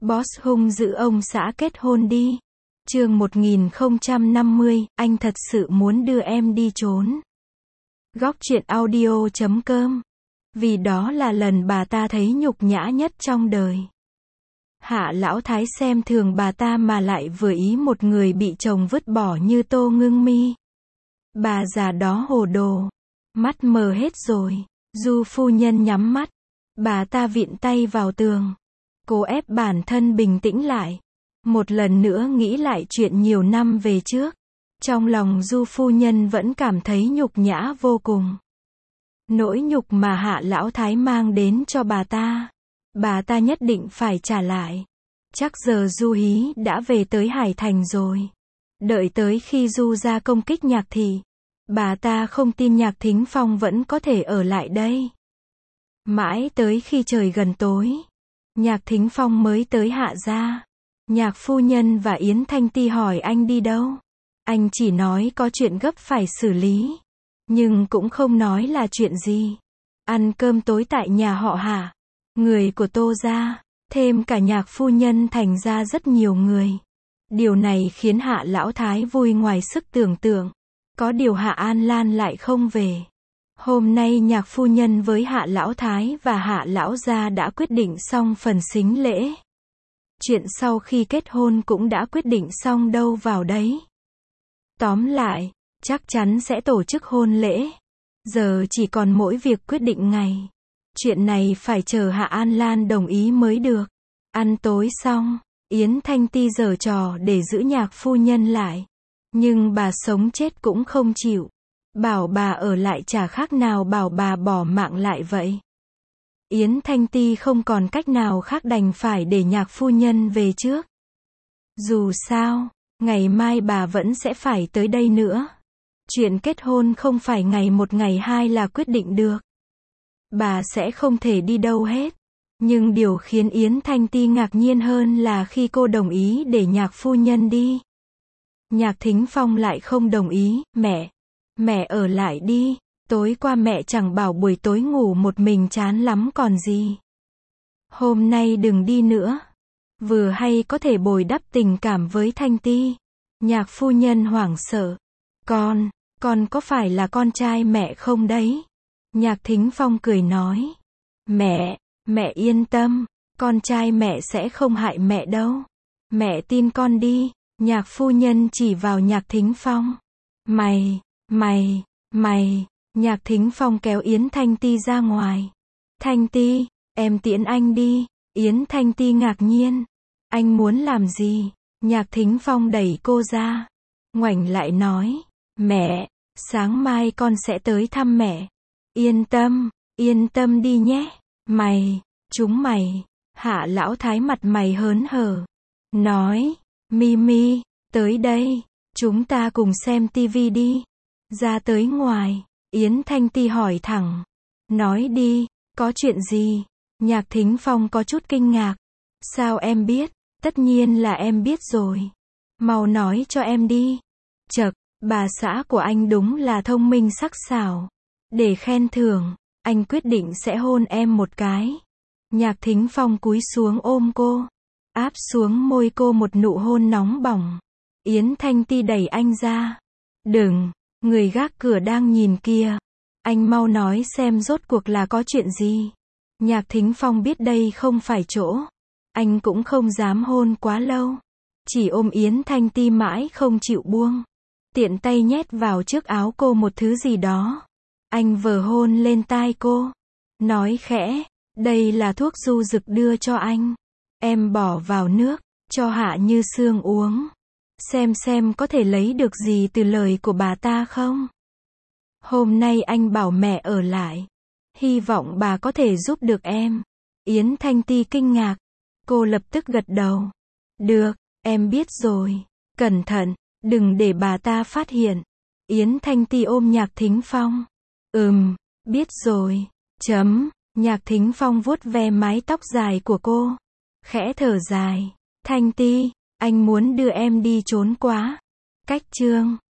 Boss hung dữ ông xã kết hôn đi. Chương 1050, anh thật sự muốn đưa em đi trốn. Góc truyện audio.com. Vì đó là lần bà ta thấy nhục nhã nhất trong đời. Hạ Lão Thái xem thường bà ta mà lại vừa ý một người bị chồng vứt bỏ như Tô Ngưng Mi. Bà già đó hồ đồ. Mắt mờ hết rồi. Du phu nhân nhắm mắt. Bà ta vịn tay vào tường. Cố ép bản thân bình tĩnh lại. Một lần nữa nghĩ lại chuyện nhiều năm về trước. Trong lòng Du phu nhân vẫn cảm thấy nhục nhã vô cùng. Nỗi nhục mà Hạ Lão Thái mang đến cho bà ta nhất định phải trả lại. Chắc giờ Du Hí đã về tới Hải Thành rồi. Đợi tới khi Du ra công kích Nhạc Thị, bà ta không tin Nhạc Thính Phong vẫn có thể ở lại đây. Mãi tới khi trời gần tối, Nhạc Thính Phong mới tới Hạ gia. Nhạc phu nhân và Yến Thanh Ti hỏi anh đi đâu. Anh chỉ nói có chuyện gấp phải xử lý, nhưng cũng không nói là chuyện gì. Ăn cơm tối tại nhà họ Hạ, người của Tô gia, thêm cả Nhạc phu nhân thành ra rất nhiều người. Điều này khiến Hạ Lão Thái vui ngoài sức tưởng tượng. Có điều Hạ An Lan lại không về. Hôm nay Nhạc phu nhân với Hạ Lão Thái và Hạ Lão gia đã quyết định xong phần sính lễ. Chuyện sau khi kết hôn cũng đã quyết định xong đâu vào đấy. Tóm lại, chắc chắn sẽ tổ chức hôn lễ. Giờ chỉ còn mỗi việc quyết định ngày. Chuyện này phải chờ Hạ An Lan đồng ý mới được. Ăn tối xong, Yến Thanh Ti giở trò để giữ Nhạc phu nhân lại. Nhưng bà sống chết cũng không chịu. Bảo bà ở lại chả khác nào bảo bà bỏ mạng lại vậy. Yến Thanh Ti không còn cách nào khác đành phải để Nhạc phu nhân về trước. Dù sao, ngày mai bà vẫn sẽ phải tới đây nữa. Chuyện kết hôn không phải ngày một ngày hai là quyết định được. Bà sẽ không thể đi đâu hết. Nhưng điều khiến Yến Thanh Ti ngạc nhiên hơn là khi cô đồng ý để Nhạc phu nhân đi, Nhạc Thính Phong lại không đồng ý. Mẹ ở lại đi. Tối qua mẹ chẳng bảo buổi tối ngủ một mình chán lắm còn gì. Hôm nay đừng đi nữa. Vừa hay có thể bồi đắp tình cảm với Thanh Ti. Nhạc phu nhân hoảng sợ. Con có phải là con trai mẹ không đấy? Nhạc Thính Phong cười nói. Mẹ yên tâm. Con trai mẹ sẽ không hại mẹ đâu. Mẹ tin con đi. Nhạc phu nhân chỉ vào Nhạc Thính Phong. Mày. Nhạc Thính Phong kéo Yến Thanh Ti ra ngoài. Thanh Ti, em tiễn anh đi. Yến Thanh Ti ngạc nhiên. Anh muốn làm gì? Nhạc Thính Phong đẩy cô ra. Ngoảnh lại nói. Mẹ, sáng mai con sẽ tới thăm mẹ. Yên tâm đi nhé. Chúng mày. Hạ Lão Thái mặt mày hớn hở. Nói. Mimi, tới đây. Chúng ta cùng xem tivi đi. Ra tới ngoài. Yến Thanh Ti hỏi thẳng. Nói đi, có chuyện gì? Nhạc Thính Phong có chút kinh ngạc. Sao em biết? Tất nhiên là em biết rồi. Mau nói cho em đi. Chậc, bà xã của anh đúng là thông minh sắc sảo. Để khen thưởng, anh quyết định sẽ hôn em một cái. Nhạc Thính Phong cúi xuống ôm cô. Áp xuống môi cô một nụ hôn nóng bỏng. Yến Thanh Ti đẩy anh ra. Đừng, người gác cửa đang nhìn kia. Anh mau nói xem rốt cuộc là có chuyện gì. Nhạc Thính Phong biết đây không phải chỗ. Anh cũng không dám hôn quá lâu. Chỉ ôm Yến Thanh Ti mãi không chịu buông. Tiện tay nhét vào trước áo cô một thứ gì đó. Anh vờ hôn lên tai cô. Nói khẽ, đây là thuốc du dực đưa cho anh. Em bỏ vào nước, cho Hạ Như Sương uống. Xem có thể lấy được gì từ lời của bà ta không? Hôm nay anh bảo mẹ ở lại. Hy vọng bà có thể giúp được em. Yến Thanh Ti kinh ngạc. Cô lập tức gật đầu. Được, em biết rồi. Cẩn thận, đừng để bà ta phát hiện. Yến Thanh Ti ôm Nhạc Thính Phong. Biết rồi. Nhạc Thính Phong vuốt ve mái tóc dài của cô. Khẽ thở dài. Thanh Ti, anh muốn đưa em đi trốn quá. Cách chương